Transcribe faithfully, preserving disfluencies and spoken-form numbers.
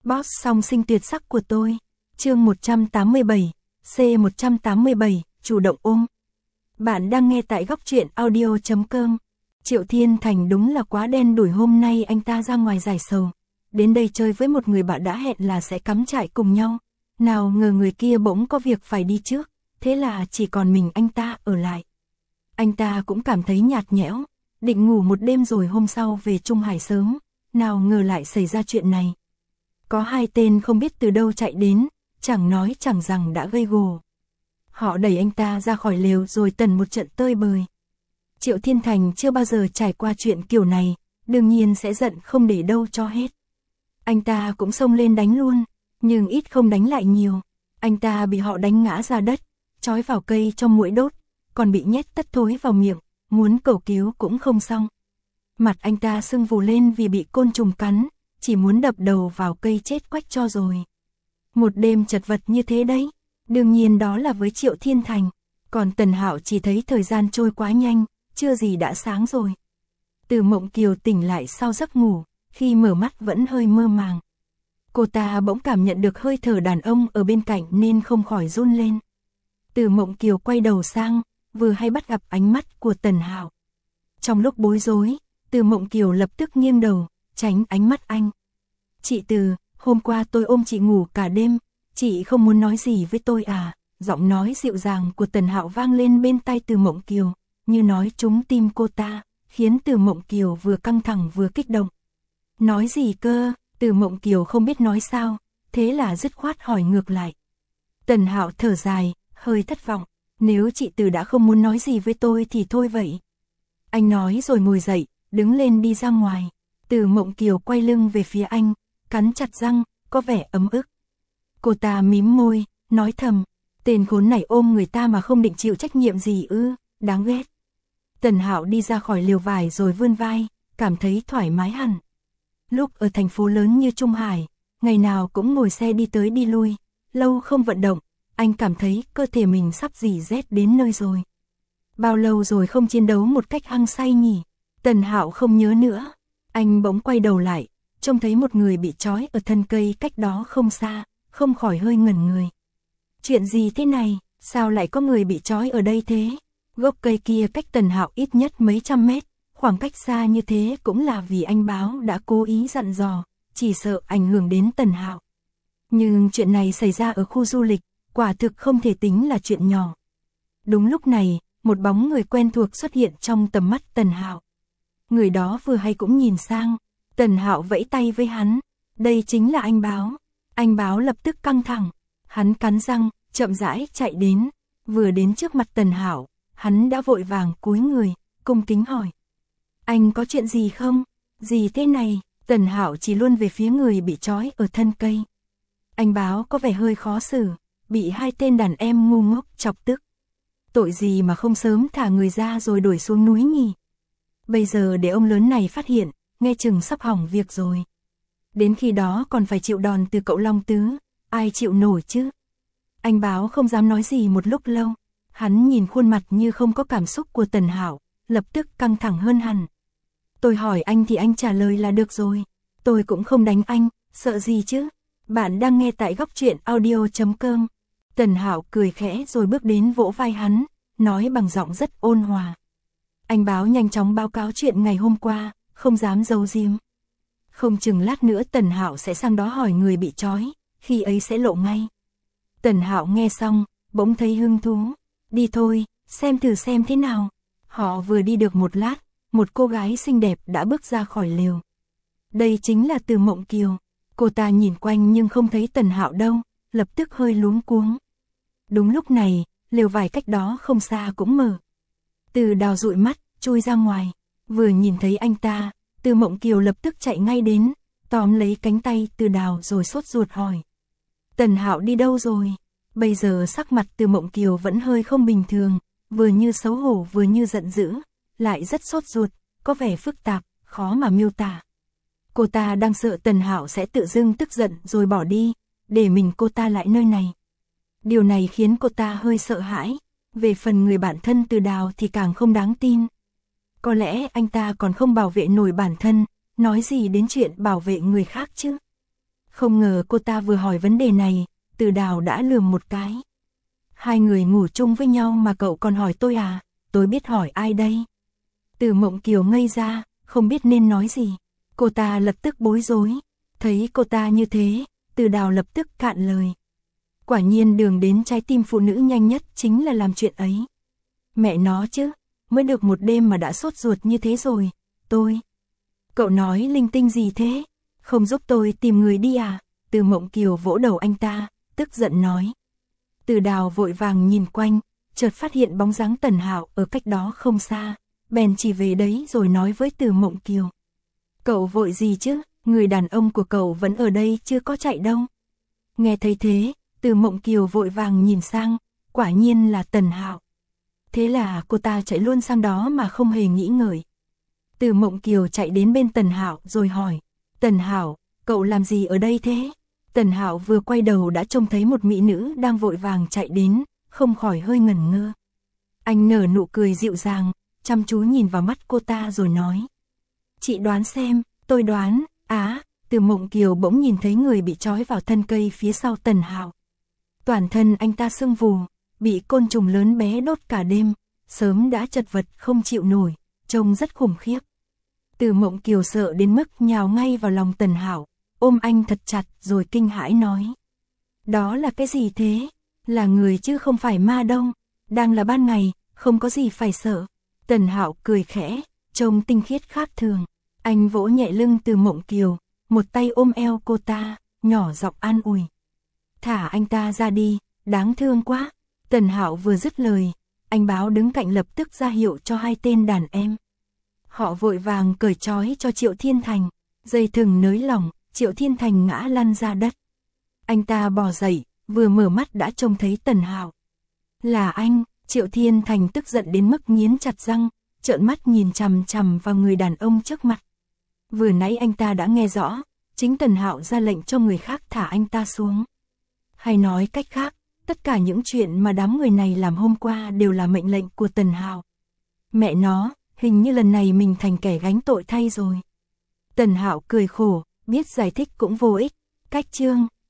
Boss song sinh tuyệt sắc của tôi. Chương một trăm tám mươi bảy, C một trăm tám mươi bảy, chủ động ôm. Bạn đang nghe tại góc truyện audio chấm com. Triệu Thiên Thành đúng là quá đen đủi, hôm nay anh ta ra ngoài giải sầu. Đến đây chơi với một người bạn đã hẹn là sẽ cắm trại cùng nhau. Nào ngờ người kia bỗng có việc phải đi trước, thế là chỉ còn mình anh ta ở lại. Anh ta cũng cảm thấy nhạt nhẽo, định ngủ một đêm rồi hôm sau về Trung Hải sớm. Nào ngờ lại xảy ra chuyện này. Có hai tên không biết từ đâu chạy đến, chẳng nói chẳng rằng đã gây gổ. Họ đẩy anh ta ra khỏi lều rồi tần một trận tơi bời. Triệu Thiên Thành chưa bao giờ trải qua chuyện kiểu này, đương nhiên sẽ giận không để đâu cho hết. Anh ta cũng xông lên đánh luôn, nhưng ít không đánh lại nhiều. Anh ta bị họ đánh ngã ra đất, trói vào cây cho muỗi đốt, còn bị nhét tất thối vào miệng, muốn cầu cứu cũng không xong. Mặt anh ta sưng vù lên vì bị côn trùng cắn, chỉ muốn đập đầu vào cây chết quách cho rồi. Một đêm chật vật như thế đấy, đương nhiên đó là với Triệu Thiên Thành, còn Tần Hạo chỉ thấy thời gian trôi quá nhanh, chưa gì đã sáng rồi. Từ Mộng Kiều tỉnh lại sau giấc ngủ, khi mở mắt vẫn hơi mơ màng. Cô ta bỗng cảm nhận được hơi thở đàn ông ở bên cạnh nên không khỏi run lên. Từ Mộng Kiều quay đầu sang, vừa hay bắt gặp ánh mắt của Tần Hạo. Trong lúc bối rối, Từ Mộng Kiều lập tức nghiêng đầu, tránh ánh mắt anh. Chị Từ, hôm qua tôi ôm chị ngủ cả đêm, chị không muốn nói gì với tôi à? Giọng nói dịu dàng của Tần Hạo vang lên bên tai Từ Mộng Kiều, như nói trúng tim cô ta, khiến Từ Mộng Kiều vừa căng thẳng vừa kích động. Nói gì cơ? Từ Mộng Kiều không biết nói sao, thế là dứt khoát hỏi ngược lại. Tần Hạo thở dài, hơi thất vọng, nếu chị Từ đã không muốn nói gì với tôi thì thôi vậy. Anh nói rồi ngồi dậy, đứng lên đi ra ngoài. Từ Mộng Kiều quay lưng về phía anh, cắn chặt răng, có vẻ ấm ức. Cô ta mím môi, nói thầm, tên khốn này ôm người ta mà không định chịu trách nhiệm gì ư, đáng ghét. Tần Hạo đi ra khỏi liều vải rồi vươn vai, cảm thấy thoải mái hẳn. Lúc ở thành phố lớn như Trung Hải, ngày nào cũng ngồi xe đi tới đi lui, lâu không vận động, anh cảm thấy cơ thể mình sắp rỉ rét đến nơi rồi. Bao lâu rồi không chiến đấu một cách hăng say nhỉ? Tần Hạo không nhớ nữa. Anh bỗng quay đầu lại, trông thấy một người bị trói ở thân cây cách đó không xa, không khỏi hơi ngẩn người. Chuyện gì thế này, sao lại có người bị trói ở đây thế? Gốc cây kia cách Tần Hạo ít nhất mấy trăm mét, khoảng cách xa như thế cũng là vì anh Báo đã cố ý dặn dò, chỉ sợ ảnh hưởng đến Tần Hạo. Nhưng chuyện này xảy ra ở khu du lịch, quả thực không thể tính là chuyện nhỏ. Đúng lúc này, một bóng người quen thuộc xuất hiện trong tầm mắt Tần Hạo. Người đó vừa hay cũng nhìn sang, Tần Hạo vẫy tay với hắn, đây chính là anh Báo. Anh Báo lập tức căng thẳng, hắn cắn răng, chậm rãi chạy đến, vừa đến trước mặt Tần Hạo, hắn đã vội vàng cúi người, cung kính hỏi. Anh có chuyện gì không? Gì thế này? Tần Hạo chỉ luôn về phía người bị trói ở thân cây. Anh Báo có vẻ hơi khó xử, bị hai tên đàn em ngu ngốc chọc tức. Tội gì mà không sớm thả người ra rồi đuổi xuống núi nhỉ? Bây giờ để ông lớn này phát hiện, nghe chừng sắp hỏng việc rồi. Đến khi đó còn phải chịu đòn từ cậu Long Tứ, ai chịu nổi chứ? Anh Báo không dám nói gì một lúc lâu, hắn nhìn khuôn mặt như không có cảm xúc của Tần Hạo, lập tức căng thẳng hơn hẳn. Tôi hỏi anh thì anh trả lời là được rồi, tôi cũng không đánh anh, sợ gì chứ? Bạn đang nghe tại góc truyện audio chấm com. Tần Hạo cười khẽ rồi bước đến vỗ vai hắn, nói bằng giọng rất ôn hòa. Anh Báo nhanh chóng báo cáo chuyện ngày hôm qua, không dám giấu giếm. Không chừng lát nữa Tần Hạo sẽ sang đó hỏi người bị trói, khi ấy sẽ lộ ngay. Tần Hạo nghe xong, bỗng thấy hứng thú. Đi thôi, xem thử xem thế nào. Họ vừa đi được một lát, một cô gái xinh đẹp đã bước ra khỏi lều. Đây chính là Từ Mộng Kiều. Cô ta nhìn quanh nhưng không thấy Tần Hạo đâu, lập tức hơi luống cuống. Đúng lúc này, lều vải cách đó không xa cũng mở. Từ Đào dụi mắt, chui ra ngoài. Vừa nhìn thấy anh ta, Từ Mộng Kiều lập tức chạy ngay đến, tóm lấy cánh tay Từ Đào rồi sốt ruột hỏi. Tần Hạo đi đâu rồi? Bây giờ sắc mặt Từ Mộng Kiều vẫn hơi không bình thường, vừa như xấu hổ vừa như giận dữ, lại rất sốt ruột, có vẻ phức tạp, khó mà miêu tả. Cô ta đang sợ Tần Hạo sẽ tự dưng tức giận rồi bỏ đi, để mình cô ta lại nơi này. Điều này khiến cô ta hơi sợ hãi, về phần người bạn thân Từ Đào thì càng không đáng tin. Có lẽ anh ta còn không bảo vệ nổi bản thân, nói gì đến chuyện bảo vệ người khác chứ? Không ngờ cô ta vừa hỏi vấn đề này, Từ Đào đã lườm một cái. Hai người ngủ chung với nhau mà cậu còn hỏi tôi à, tôi biết hỏi ai đây? Từ Mộng Kiều ngây ra, không biết nên nói gì. Cô ta lập tức bối rối. Thấy cô ta như thế, Từ Đào lập tức cạn lời. Quả nhiên đường đến trái tim phụ nữ nhanh nhất chính là làm chuyện ấy. Mẹ nó chứ, mới được một đêm mà đã sốt ruột như thế rồi, tôi. Cậu nói linh tinh gì thế? Không giúp tôi tìm người đi à? Từ Mộng Kiều vỗ đầu anh ta, tức giận nói. Từ Đào vội vàng nhìn quanh, chợt phát hiện bóng dáng Tần Hạo ở cách đó không xa, bèn chỉ về đấy rồi nói với Từ Mộng Kiều. Cậu vội gì chứ, người đàn ông của cậu vẫn ở đây chưa có chạy đâu. Nghe thấy thế, Từ Mộng Kiều vội vàng nhìn sang, quả nhiên là Tần Hạo. Thế là cô ta chạy luôn sang đó mà không hề nghĩ ngợi. Từ Mộng Kiều chạy đến bên Tần Hạo rồi hỏi, Tần Hạo, cậu làm gì ở đây thế? Tần Hạo vừa quay đầu đã trông thấy một mỹ nữ đang vội vàng chạy đến, không khỏi hơi ngẩn ngơ. Anh nở nụ cười dịu dàng, chăm chú nhìn vào mắt cô ta rồi nói. Chị đoán xem, tôi đoán, á, Từ Mộng Kiều bỗng nhìn thấy người bị trói vào thân cây phía sau Tần Hạo. Toàn thân anh ta sưng vù, bị côn trùng lớn bé đốt cả đêm, sớm đã chật vật không chịu nổi, trông rất khủng khiếp. Từ Mộng Kiều sợ đến mức nhào ngay vào lòng Tần Hạo, ôm anh thật chặt rồi kinh hãi nói. Đó là cái gì thế? Là người chứ không phải ma đâu, đang là ban ngày, không có gì phải sợ. Tần Hạo cười khẽ, trông tinh khiết khác thường. Anh vỗ nhẹ lưng Từ Mộng Kiều, một tay ôm eo cô ta, nhỏ giọng an ủi. Thả anh ta ra đi, đáng thương quá. Tần Hạo vừa dứt lời, anh Báo đứng cạnh lập tức ra hiệu cho hai tên đàn em. Họ vội vàng cởi trói cho Triệu Thiên Thành, dây thừng nới lỏng, Triệu Thiên Thành ngã lăn ra đất. Anh ta bò dậy, vừa mở mắt đã trông thấy Tần Hạo. Là anh, Triệu Thiên Thành tức giận đến mức nghiến chặt răng, trợn mắt nhìn chằm chằm vào người đàn ông trước mặt. Vừa nãy anh ta đã nghe rõ, chính Tần Hạo ra lệnh cho người khác thả anh ta xuống. Hay nói cách khác, tất cả những chuyện mà đám người này làm hôm qua đều là mệnh lệnh của Tần Hạo. Mẹ nó, hình như lần này mình thành kẻ gánh tội thay rồi. Tần Hạo cười khổ, biết giải thích cũng vô ích. Cách chương